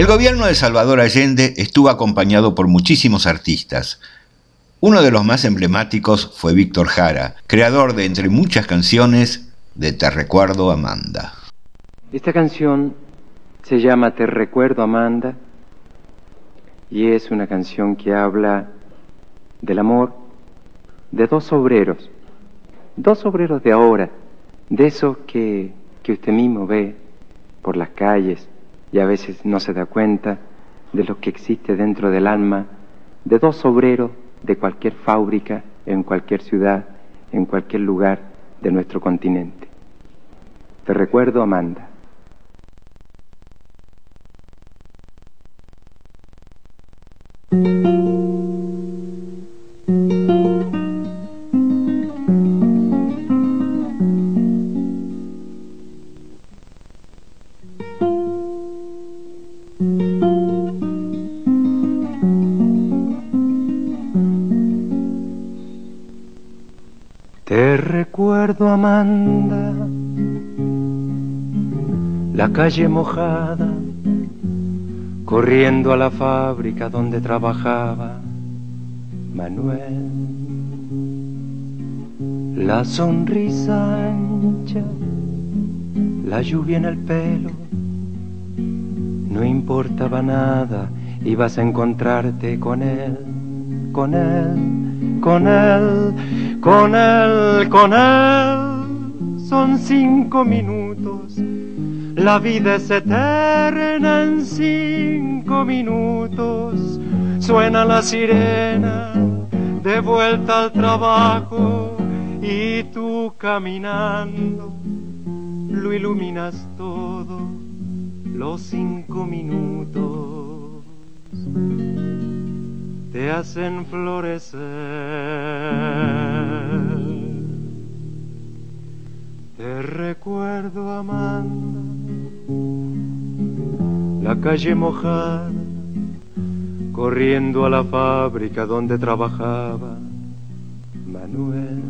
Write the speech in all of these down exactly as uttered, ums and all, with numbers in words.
El gobierno de Salvador Allende estuvo acompañado por muchísimos artistas. Uno de los más emblemáticos fue Víctor Jara, creador de, entre muchas canciones, de Te recuerdo, Amanda. Esta canción se llama Te recuerdo, Amanda, y es una canción que habla del amor de dos obreros, dos obreros de ahora, de esos que, que usted mismo ve por las calles y a veces no se da cuenta de lo que existe dentro del alma de dos obreros de cualquier fábrica, en cualquier ciudad, en cualquier lugar de nuestro continente. Te recuerdo, Amanda. Te recuerdo, Amanda, la calle mojada, corriendo a la fábrica donde trabajaba Manuel. La sonrisa ancha, la lluvia en el pelo, no importaba nada, ibas a encontrarte con él, con él, con él. Con él, con él, son cinco minutos, la vida es eterna en cinco minutos. Suena la sirena, de vuelta al trabajo, y tú caminando, lo iluminas todo, los cinco minutos te hacen florecer. Te recuerdo, Amanda, la calle mojada, corriendo a la fábrica donde trabajaba Manuel.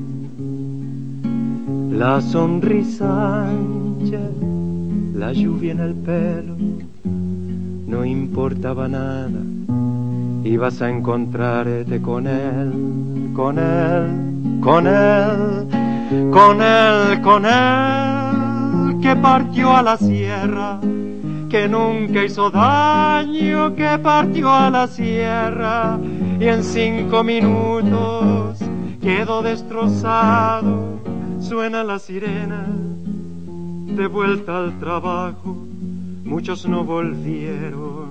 La sonrisa ancha, la lluvia en el pelo, no importaba nada, ibas a encontrarte con él, con él, con él, con él, con él, que partió a la sierra, que nunca hizo daño, que partió a la sierra, y en cinco minutos quedó destrozado. Suena la sirena, de vuelta al trabajo, muchos no volvieron,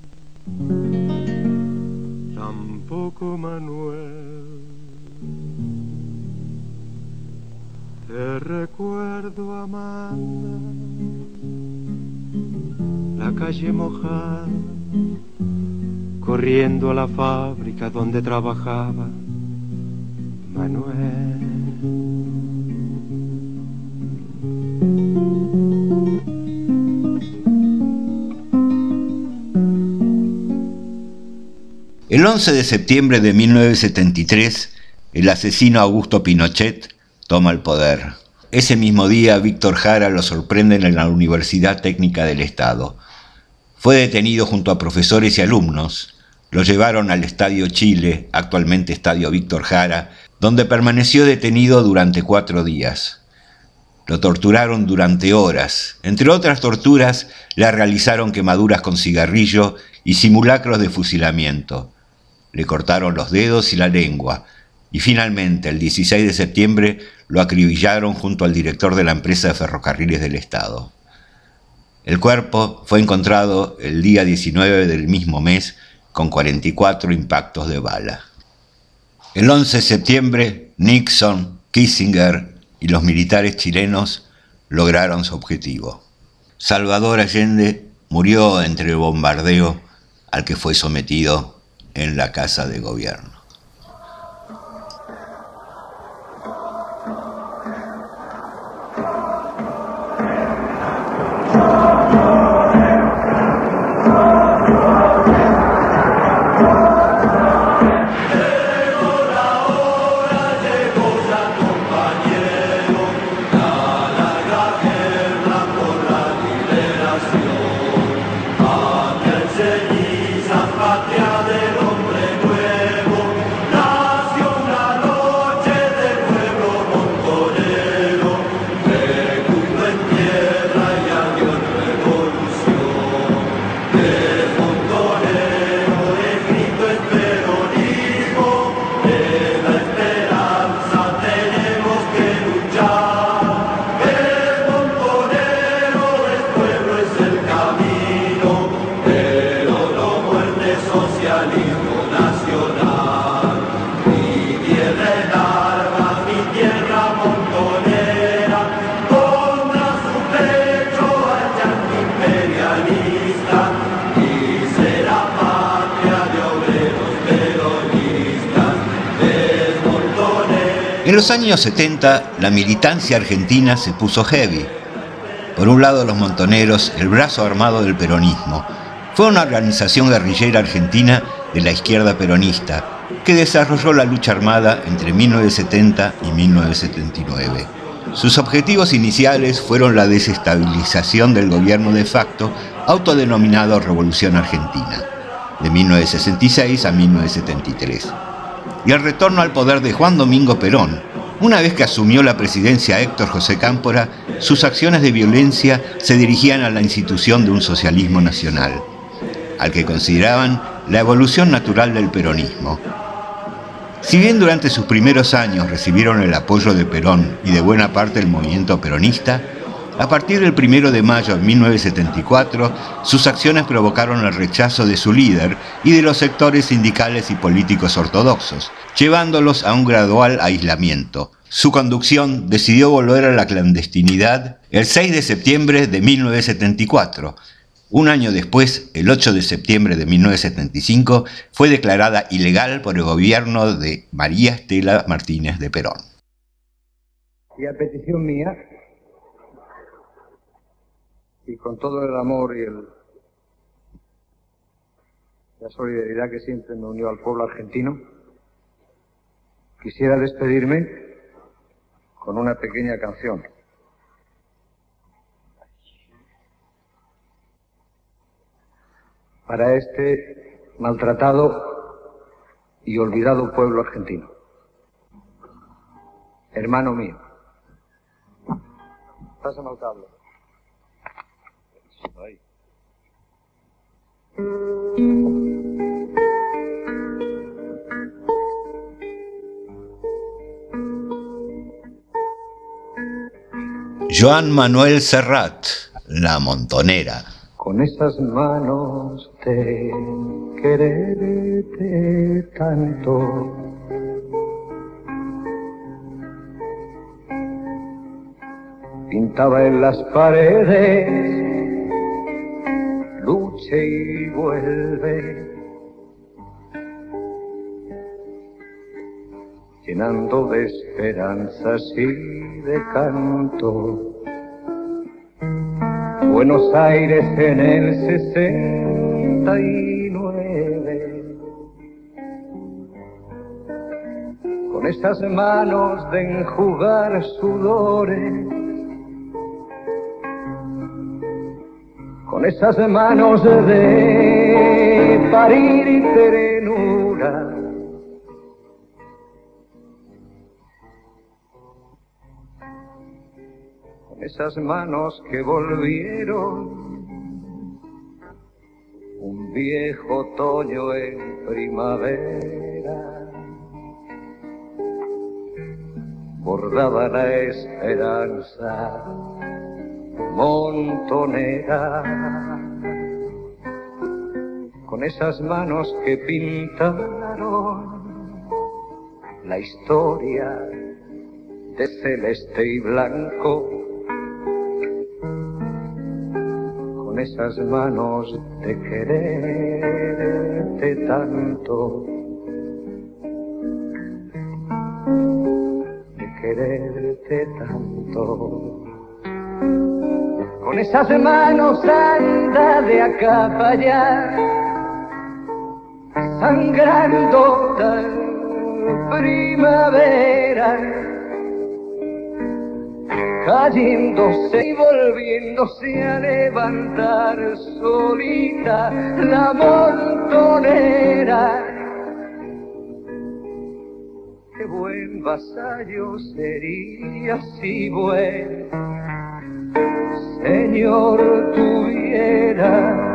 tampoco Manuel. Te recuerdo, Amanda, la calle mojada, corriendo a la fábrica donde trabajaba Manuel. El once de septiembre de mil novecientos setenta y tres, el asesino Augusto Pinochet toma el poder. Ese mismo día, Víctor Jara lo sorprenden en la Universidad Técnica del Estado. Fue detenido junto a profesores y alumnos. Lo llevaron al Estadio Chile, actualmente Estadio Víctor Jara, donde permaneció detenido durante cuatro días. Lo torturaron durante horas. Entre otras torturas, le realizaron quemaduras con cigarrillo y simulacros de fusilamiento. Le cortaron los dedos y la lengua, y finalmente, el dieciséis de septiembre, lo acribillaron junto al director de la empresa de ferrocarriles del Estado. El cuerpo fue encontrado el día diecinueve del mismo mes con cuarenta y cuatro impactos de bala. El once de septiembre, Nixon, Kissinger y los militares chilenos lograron su objetivo. Salvador Allende murió entre el bombardeo al que fue sometido en la Casa de Gobierno. A En los años setenta, la militancia argentina se puso heavy. Por un lado, los montoneros, el brazo armado del peronismo. Fue una organización guerrillera argentina de la izquierda peronista que desarrolló la lucha armada entre mil novecientos setenta y mil novecientos setenta y nueve. Sus objetivos iniciales fueron la desestabilización del gobierno de facto, autodenominado Revolución Argentina, de mil novecientos sesenta y seis a mil novecientos setenta y tres. Y el retorno al poder de Juan Domingo Perón. Una vez que asumió la presidencia Héctor José Cámpora, sus acciones de violencia se dirigían a la institución de un socialismo nacional, al que consideraban la evolución natural del peronismo. Si bien durante sus primeros años recibieron el apoyo de Perón y de buena parte del movimiento peronista, a partir del primero de mayo de mil novecientos setenta y cuatro, sus acciones provocaron el rechazo de su líder y de los sectores sindicales y políticos ortodoxos, llevándolos a un gradual aislamiento. Su conducción decidió volver a la clandestinidad el seis de septiembre de mil novecientos setenta y cuatro. Un año después, el ocho de septiembre de mil novecientos setenta y cinco, fue declarada ilegal por el gobierno de María Estela Martínez de Perón. Y a petición mía, y con todo el amor y el, la solidaridad que siempre me unió al pueblo argentino, quisiera despedirme con una pequeña canción. Para este maltratado y olvidado pueblo argentino. Hermano mío. Pásame el cable. Ahí. Joan Manuel Serrat, La Montonera. Con esas manos de quererte tanto, pintaba en las paredes, luche y vuelve, llenando de esperanzas y de canto. Buenos Aires en el sesenta y nueve, con esas manos de enjugar sudores, con esas manos de parir ternura, esas manos que volvieron un viejo otoño en primavera, bordaba la esperanza montonera, con esas manos que pintaron la historia de celeste y blanco, con esas manos de quererte tanto, de quererte tanto, con esas manos anda de acá para allá, sangrando la primavera, cayéndose y volviéndose a levantar solita la montonera. Qué buen vasallo sería si buen señor tuviera.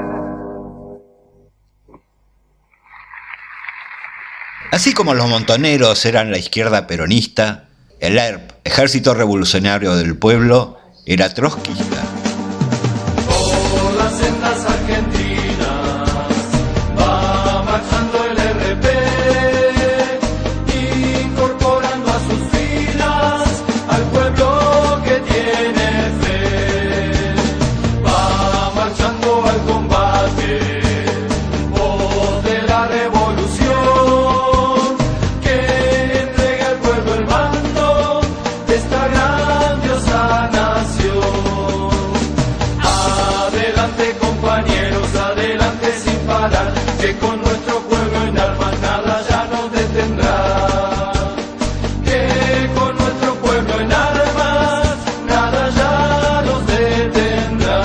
Así como los montoneros eran la izquierda peronista, el E R P, Ejército Revolucionario del Pueblo, era trotskista. Por las sendas argentinas va marchando el R P, incorporando a sus filas al pueblo que tiene fe. Va marchando al combate, voz de la revolución, que entrega al pueblo el mando de esta grandiosa nación. Adelante compañeros, adelante sin parar, que con nuestro pueblo en armas nada ya nos detendrá. Que con nuestro pueblo en armas nada ya nos detendrá.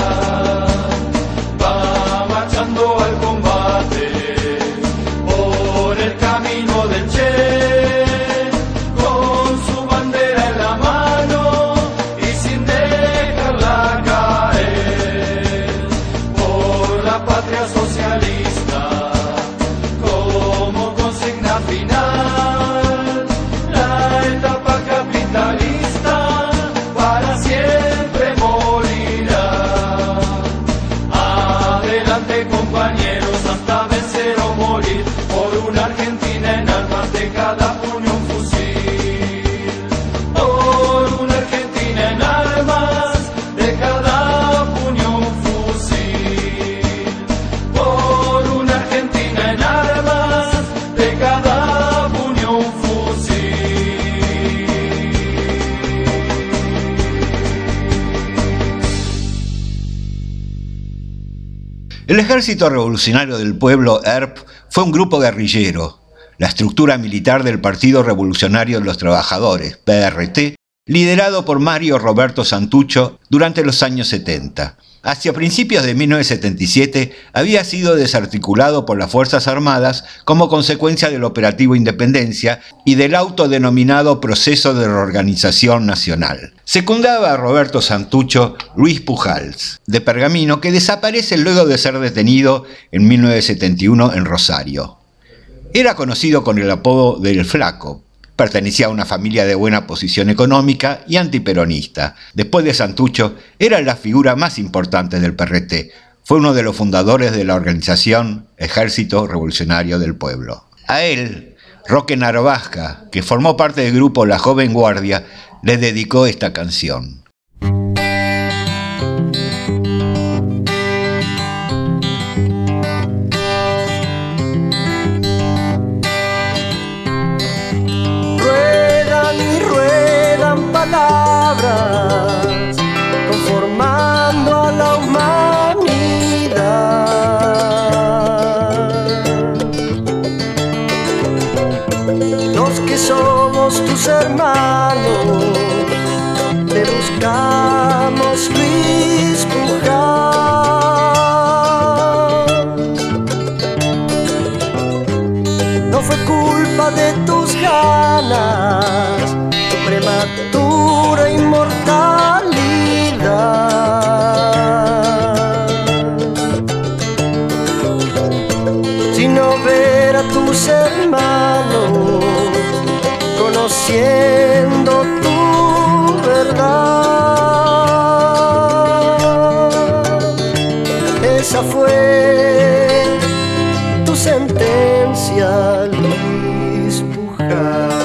Va marchando al combate por el camino del Che, con su bandera en la mano y sin dejarla caer. Por la patria socialista como consigna final, la etapa capitalista para siempre morirá. Adelante compañeros hasta vencer o morir, por una Argentina en armas de cada puño un fusil. Por una Argentina en armas de cada puño un fusil. Por una Argentina en armas de cada puño un fusil. El Ejército Revolucionario del Pueblo, E R P, fue un grupo guerrillero, la estructura militar del Partido Revolucionario de los Trabajadores, P R T, liderado por Mario Roberto Santucho durante los años setenta. Hacia principios de mil novecientos setenta y siete había sido desarticulado por las Fuerzas Armadas como consecuencia del Operativo Independencia y del autodenominado Proceso de Reorganización Nacional. Secundaba a Roberto Santucho Luis Pujals, de Pergamino, que desaparece luego de ser detenido en mil novecientos setenta y uno en Rosario. Era conocido con el apodo del Flaco. Pertenecía a una familia de buena posición económica y antiperonista. Después de Santucho, era la figura más importante del P R T. Fue uno de los fundadores de la organización Ejército Revolucionario del Pueblo. A él, Roque Narvaja, que formó parte del grupo La Joven Guardia, le dedicó esta canción. Palabras conformando a la humanidad. Los que somos tus hermanos te buscamos, Luis Pujals. No fue culpa de tus ganas, prematura inmortalidad, sino ver a tus hermanos conociendo tu verdad. Esa fue tu sentencia, Luis Pujals.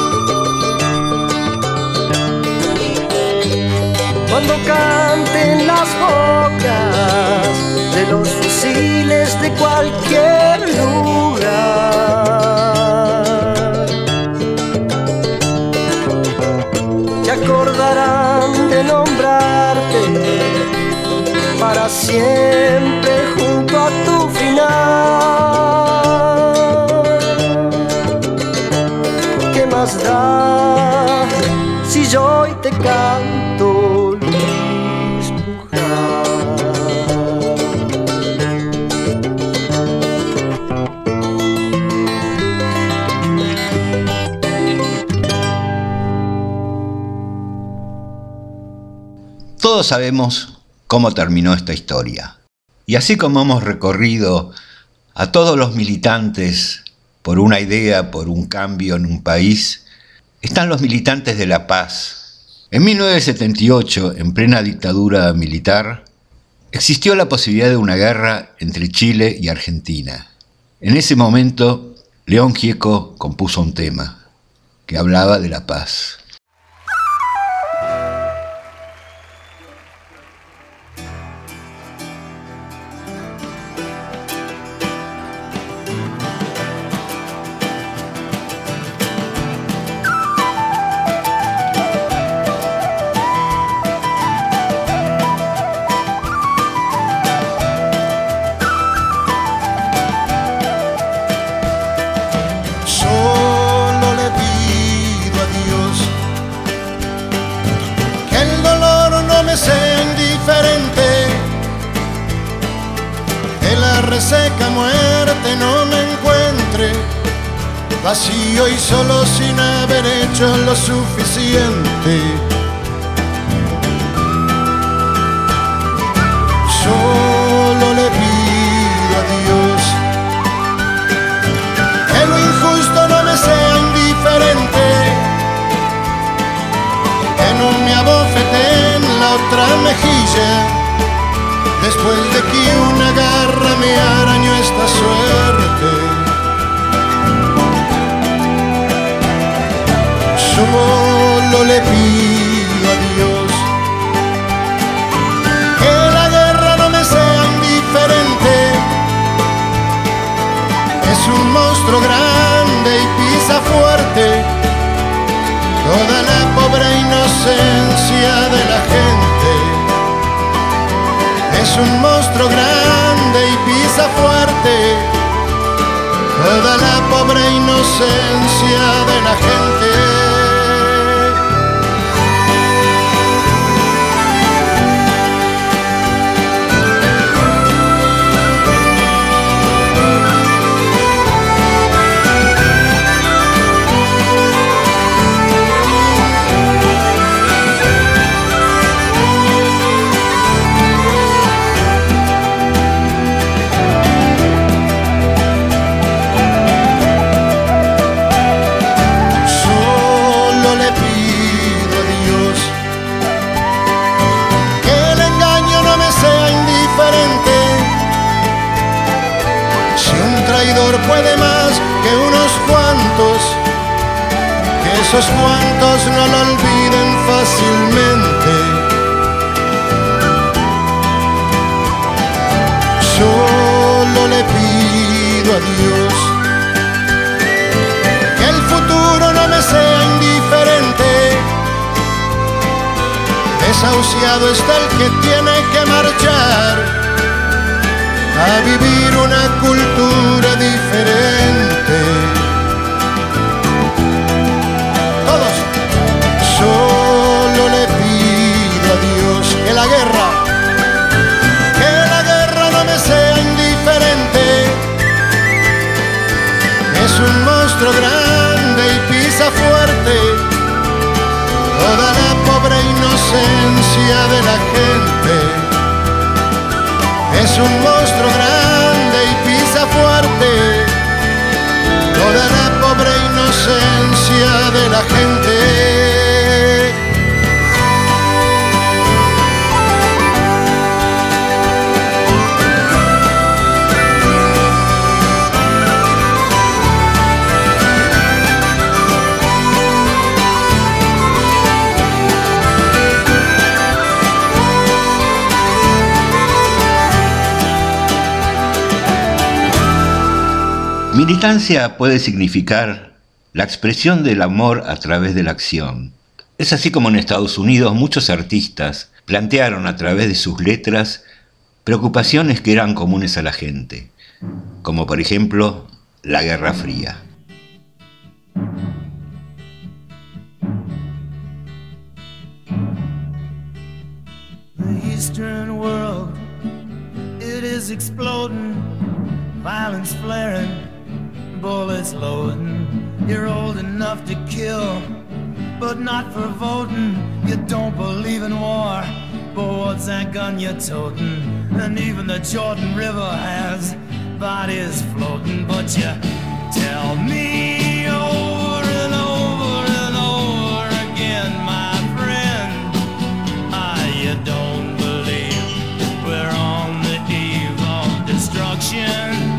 Cuando canten la las bocas de los fusiles de cualquier lugar. Se acordarán de nombrarte para siempre junto a tu final. ¿Qué más da si yo hoy te canto, Luis Bujar? Todos sabemos cómo terminó esta historia. Y así como hemos recorrido a todos los militantes por una idea, por un cambio en un país, están los militantes de la paz. En mil novecientos setenta y ocho, en plena dictadura militar, existió la posibilidad de una guerra entre Chile y Argentina. En ese momento, León Gieco compuso un tema que hablaba de la paz. Seca muerte no me encuentre vacío y solo sin haber hecho lo suficiente. Solo le pido a Dios que lo injusto no me sea indiferente, que no me abofete en la otra mejilla después de que una garra me arañó esta suerte. Solo le pido a Dios que la guerra no me sea indiferente. Es un monstruo grande y pisa fuerte toda la pobre inocencia de la gente. Es un monstruo grande y pisa fuerte toda la pobre inocencia de la gente. Puede más que unos cuantos, que esos cuantos no lo olviden fácilmente. Solo le pido a Dios que el futuro no me sea indiferente. Desahuciado está el que tiene que marchar a vivir una cultura diferente. Todos, solo le pido a Dios que la guerra, que la guerra no me sea indiferente. Es un monstruo grande y pisa fuerte toda la pobre inocencia de la gente. Es un monstruo grande y pisa fuerte toda la pobre inocencia de la gente. militancia puede significar la expresión del amor a través de la acción. Es así como en Estados Unidos muchos artistas plantearon a través de sus letras preocupaciones que eran comunes a la gente, como por ejemplo la Guerra Fría. The Eastern world, it is exploding, violence flaring, bullets loading. You're old enough to kill, but not for voting. You don't believe in war, but what's that gun you're toting? And even the Jordan River has bodies floating. But you tell me over and over and over again, my friend, ah, you don't believe we're on the eve of destruction.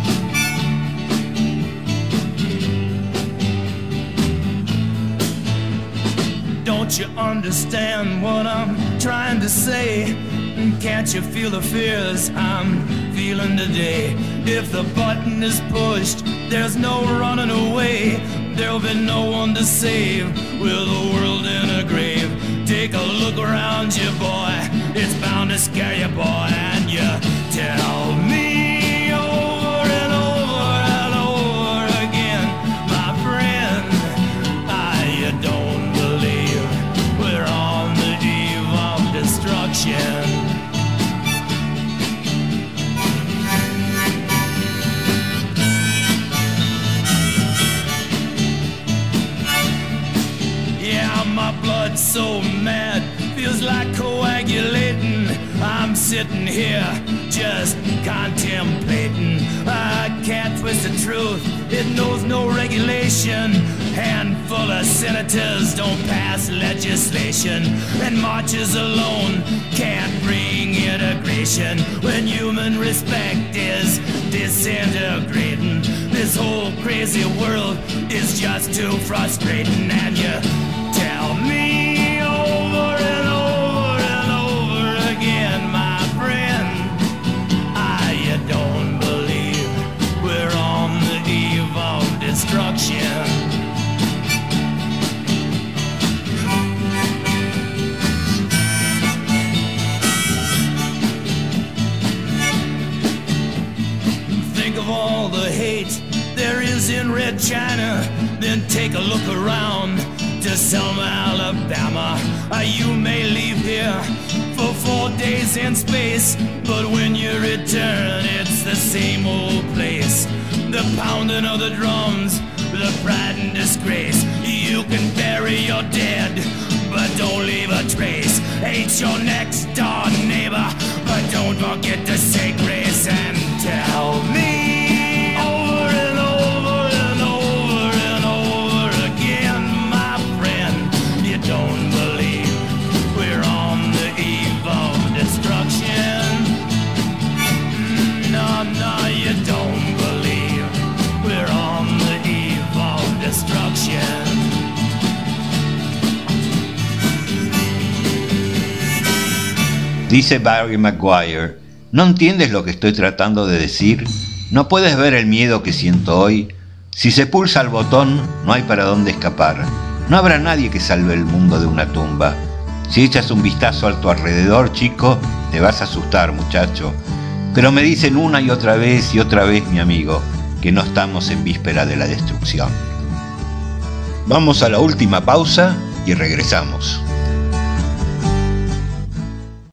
Don't you understand what I'm trying to say? Can't you feel the fears I'm feeling today? If the button is pushed, there's no running away. There'll be no one to save with the world in a grave. Take a look around you, boy. It's bound to scare you, boy. And you tell me over and over and over again, my friend, ah, you don't believe we're on the eve of destruction. So mad, feels like coagulating. I'm sitting here just contemplating. I can't twist the truth, it knows no regulation. Handful of senators don't pass legislation, and marches alone can't bring integration. When human respect is disintegrating, this whole crazy world is just too frustrating. And you tell me over and over and over again, my friend, ah, you don't believe we're on the eve of destruction. Think of all the hate there is in Red China, then take a look around to Selma, Alabama. Uh, you may leave here for four days in space, but when you return, it's the same old place. The pounding of the drums, the pride and disgrace. You can bury your dead, but don't leave a trace. Hate your next door neighbor, but don't forget to say grace. And tell me over and over and over and over again, don't believe we're on the eve of destruction. No, no, you don't believe we're on the eve of destruction. Dice Barry Maguire, ¿no entiendes lo que estoy tratando de decir? ¿No puedes ver el miedo que siento hoy? Si se pulsa el botón, no hay para dónde escapar. No habrá nadie que salve el mundo de una tumba. Si echas un vistazo a tu alrededor, chico, te vas a asustar, muchacho. Pero me dicen una y otra vez y otra vez, mi amigo, que no estamos en víspera de la destrucción. Vamos a la última pausa y regresamos.